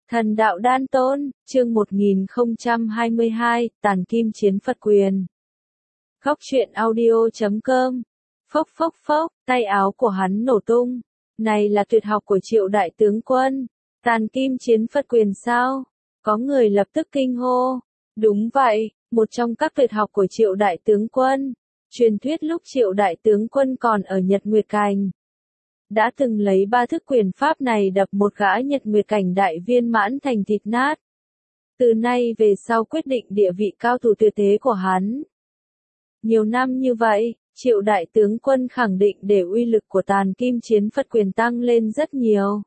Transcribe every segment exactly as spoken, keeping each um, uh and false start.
Thần đạo đan tôn, chương một nghìn không trăm hai mươi hai, tàn kim chiến Phật quyền. Góc truyện audio chấm com. Phốc phốc phốc, tay áo của hắn nổ tung. Này là tuyệt học của Triệu đại tướng quân. Tàn kim chiến Phật quyền sao? Có người lập tức kinh hô. Đúng vậy, một trong các tuyệt học của Triệu đại tướng quân. Truyền thuyết lúc Triệu đại tướng quân còn ở Nhật Nguyệt Cảnh, đã từng lấy ba thức quyền pháp này đập một gã Nhật Nguyệt Cảnh đại viên mãn thành thịt nát. Từ nay về sau quyết định địa vị cao thủ tuyệt thế của hắn. Nhiều năm như vậy, Triệu đại tướng quân khẳng định để uy lực của tàn kim chiến Phật quyền tăng lên rất nhiều.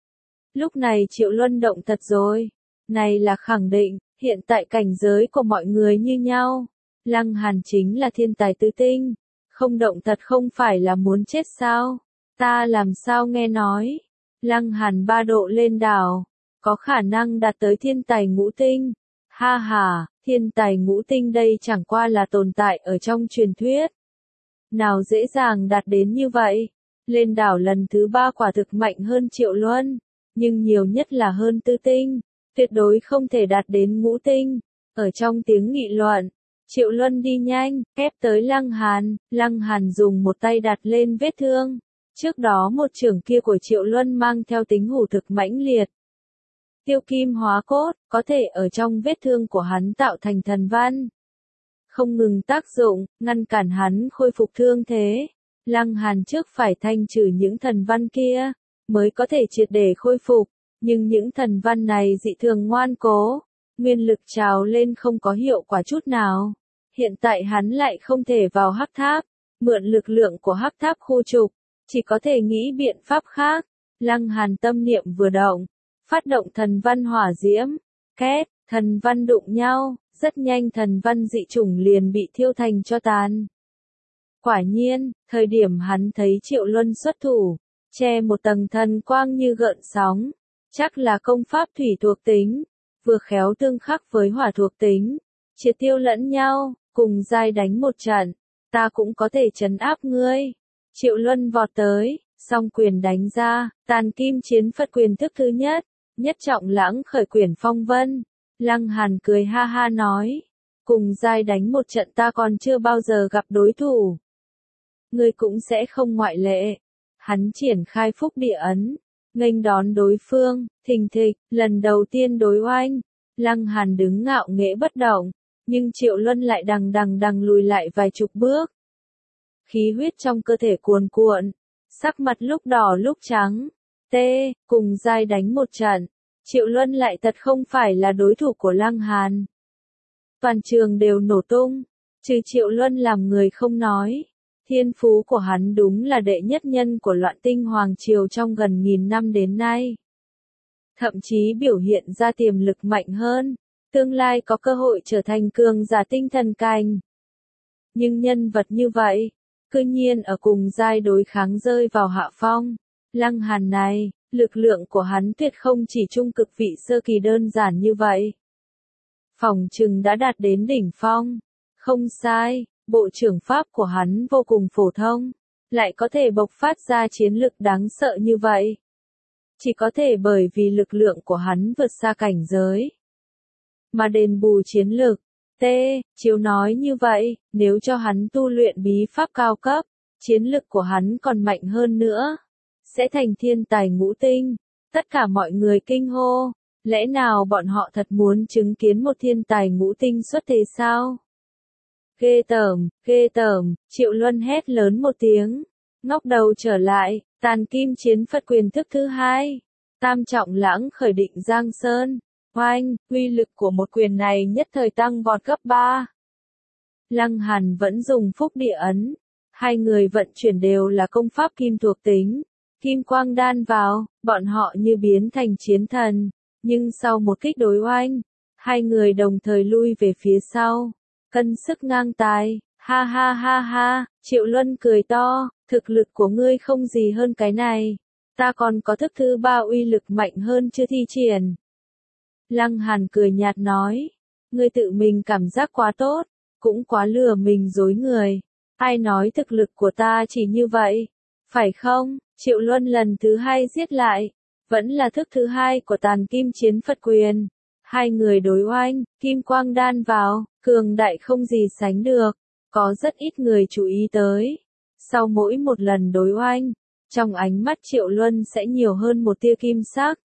Lúc này Triệu Luân động thật rồi. Này là khẳng định, hiện tại cảnh giới của mọi người như nhau. Lăng Hàn chính là thiên tài tứ tinh. Không động thật không phải là muốn chết sao? Ta làm sao nghe nói, Lăng Hàn ba độ lên đảo, có khả năng đạt tới thiên tài ngũ tinh. Ha ha, thiên tài ngũ tinh đây chẳng qua là tồn tại ở trong truyền thuyết. Nào dễ dàng đạt đến như vậy, lên đảo lần thứ ba quả thực mạnh hơn Triệu Luân, nhưng nhiều nhất là hơn tư tinh, tuyệt đối không thể đạt đến ngũ tinh. Ở trong tiếng nghị luận, Triệu Luân đi nhanh, ép tới Lăng Hàn, Lăng Hàn dùng một tay đặt lên vết thương. Trước đó một chưởng kia của Triệu Luân mang theo tính hủ thực mãnh liệt. Tiêu kim hóa cốt, có thể ở trong vết thương của hắn tạo thành thần văn. Không ngừng tác dụng, ngăn cản hắn khôi phục thương thế. Lăng Hàn trước phải thanh trừ những thần văn kia, mới có thể triệt để khôi phục. Nhưng những thần văn này dị thường ngoan cố, nguyên lực trào lên không có hiệu quả chút nào. Hiện tại hắn lại không thể vào hắc tháp, mượn lực lượng của hắc tháp khu trục. Chỉ có thể nghĩ biện pháp khác. Lăng Hàn tâm niệm vừa động, phát động thần văn hỏa diễm, két, thần văn đụng nhau, rất nhanh thần văn dị chủng liền bị thiêu thành tro tàn. Quả nhiên, thời điểm hắn thấy Triệu Luân xuất thủ, che một tầng thần quang như gợn sóng, chắc là công pháp thủy thuộc tính, vừa khéo tương khắc với hỏa thuộc tính, triệt tiêu lẫn nhau, cùng giai đánh một trận, ta cũng có thể trấn áp ngươi. Triệu Luân vọt tới, song quyền đánh ra, tàn kim chiến Phật quyền thức thứ nhất, nhất trọng lãng khởi quyển phong vân. Lăng Hàn cười ha ha nói, cùng giai đánh một trận ta còn chưa bao giờ gặp đối thủ. Ngươi cũng sẽ không ngoại lệ. Hắn triển khai phúc địa ấn, nghênh đón đối phương, thình thịch, lần đầu tiên đối oanh. Lăng Hàn đứng ngạo nghễ bất động, nhưng Triệu Luân lại đằng đằng đằng lùi lại vài chục bước. Khí huyết trong cơ thể cuồn cuộn, sắc mặt lúc đỏ lúc trắng, tê, cùng giai đánh một trận, Triệu Luân lại thật không phải là đối thủ của Lăng Hàn. Toàn trường đều nổ tung, trừ Triệu Luân làm người không nói, thiên phú của hắn đúng là đệ nhất nhân của Loạn Tinh Hoàng Triều trong gần nghìn năm đến nay. Thậm chí biểu hiện ra tiềm lực mạnh hơn, tương lai có cơ hội trở thành cường giả tinh thần cảnh. Nhưng nhân vật như vậy, cư nhiên ở cùng giai đối kháng rơi vào hạ phong. Lăng Hàn này, lực lượng của hắn tuyệt không chỉ trung cực vị sơ kỳ đơn giản như vậy. Phỏng chừng đã đạt đến đỉnh phong. Không sai, bộ trưởng pháp của hắn vô cùng phổ thông, lại có thể bộc phát ra chiến lực đáng sợ như vậy. Chỉ có thể bởi vì lực lượng của hắn vượt xa cảnh giới, mà đền bù chiến lực. T, Chiếu nói như vậy, nếu cho hắn tu luyện bí pháp cao cấp, chiến lực của hắn còn mạnh hơn nữa, sẽ thành thiên tài ngũ tinh. Tất cả mọi người kinh hô, lẽ nào bọn họ thật muốn chứng kiến một thiên tài ngũ tinh xuất thế sao? Ghê tởm, ghê tởm, Triệu Luân hét lớn một tiếng, ngóc đầu trở lại, tàn kim chiến Phật quyền thức thứ hai, tam trọng lãng khởi định Giang Sơn. Oanh, uy lực của một quyền này nhất thời tăng vọt gấp ba. Lăng Hàn vẫn dùng phúc địa ấn. Hai người vận chuyển đều là công pháp kim thuộc tính. Kim quang đan vào, bọn họ như biến thành chiến thần. Nhưng sau một kích đối oanh, hai người đồng thời lui về phía sau. Cân sức ngang tài, ha ha ha ha, Triệu Luân cười to, thực lực của ngươi không gì hơn cái này. Ta còn có thức thứ ba uy lực mạnh hơn chưa thi triển. Lăng Hàn cười nhạt nói, ngươi tự mình cảm giác quá tốt, cũng quá lừa mình dối người. Ai nói thực lực của ta chỉ như vậy, phải không? Triệu Luân lần thứ hai giết lại, vẫn là thức thứ hai của tàn kim chiến Phật quyền. Hai người đối oanh, kim quang đan vào, cường đại không gì sánh được, có rất ít người chú ý tới. Sau mỗi một lần đối oanh, trong ánh mắt Triệu Luân sẽ nhiều hơn một tia kim sắc.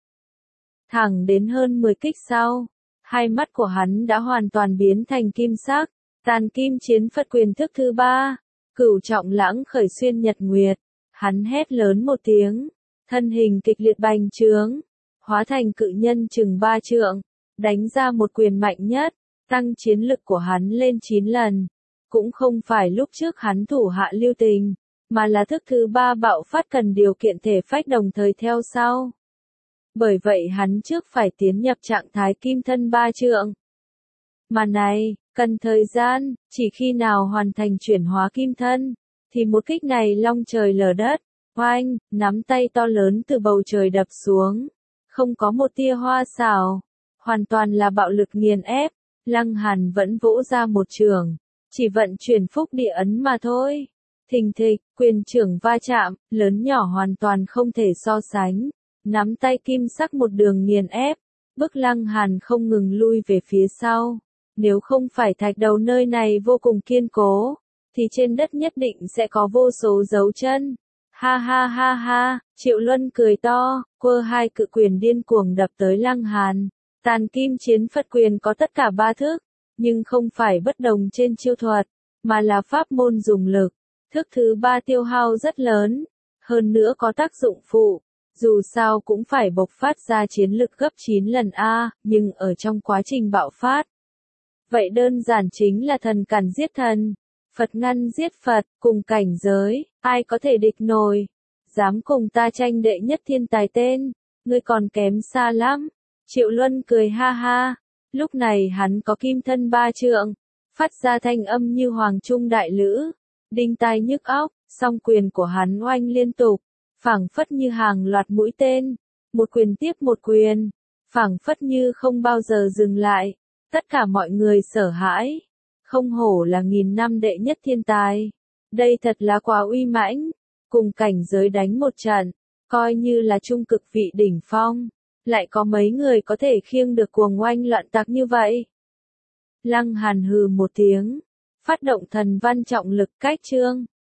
Thẳng đến hơn mười kích sau, hai mắt của hắn đã hoàn toàn biến thành kim sắc. Tàn kim chiến Phật quyền thức thứ ba, cửu trọng lãng khởi xuyên nhật nguyệt. Hắn hét lớn một tiếng, thân hình kịch liệt bành trướng, hóa thành cự nhân chừng ba trượng, đánh ra một quyền mạnh nhất, tăng chiến lực của hắn lên chín lần. Cũng không phải lúc trước hắn thủ hạ lưu tình, mà là thức thứ ba bạo phát cần điều kiện thể phách đồng thời theo sau. Bởi vậy hắn trước phải tiến nhập trạng thái kim thân ba trượng. Mà này, cần thời gian, chỉ khi nào hoàn thành chuyển hóa kim thân, thì một kích này long trời lở đất, oanh, nắm tay to lớn từ bầu trời đập xuống, không có một tia hoa xảo, hoàn toàn là bạo lực nghiền ép. Lăng Hàn vẫn vỗ ra một trường, chỉ vận chuyển phúc địa ấn mà thôi. Thình thịch, quyền trưởng va chạm, lớn nhỏ hoàn toàn không thể so sánh. Nắm tay kim sắc một đường nghiền ép, bức Lăng Hàn không ngừng lui về phía sau. Nếu không phải thạch đầu nơi này vô cùng kiên cố, thì trên đất nhất định sẽ có vô số dấu chân. Ha ha ha ha, Triệu Luân cười to, quơ hai cự quyền điên cuồng đập tới Lăng Hàn. Tàn kim chiến Phật quyền có tất cả ba thức, nhưng không phải bất đồng trên chiêu thuật, mà là pháp môn dùng lực. Thức thứ ba tiêu hao rất lớn, hơn nữa có tác dụng phụ. Dù sao cũng phải bộc phát ra chiến lực gấp chín lần A, nhưng ở trong quá trình bạo phát. Vậy đơn giản chính là thần cản giết thần, Phật ngăn giết Phật, cùng cảnh giới, ai có thể địch nổi. Dám cùng ta tranh đệ nhất thiên tài tên, ngươi còn kém xa lắm. Triệu Luân cười ha ha, lúc này hắn có kim thân ba trượng, phát ra thanh âm như hoàng trung đại lữ, đinh tai nhức óc, song quyền của hắn oanh liên tục, phảng phất như hàng loạt mũi tên, một quyền tiếp một quyền, phảng phất như không bao giờ dừng lại. Tất cả mọi người sợ hãi, không hổ là nghìn năm đệ nhất thiên tài, đây thật là quá uy mãnh, cùng cảnh giới đánh một trận, coi như là trung cực vị đỉnh phong, lại có mấy người có thể khiêng được cuồng oanh loạn tạc như vậy. Lăng Hàn hừ một tiếng, phát động thần văn trọng lực cách chương.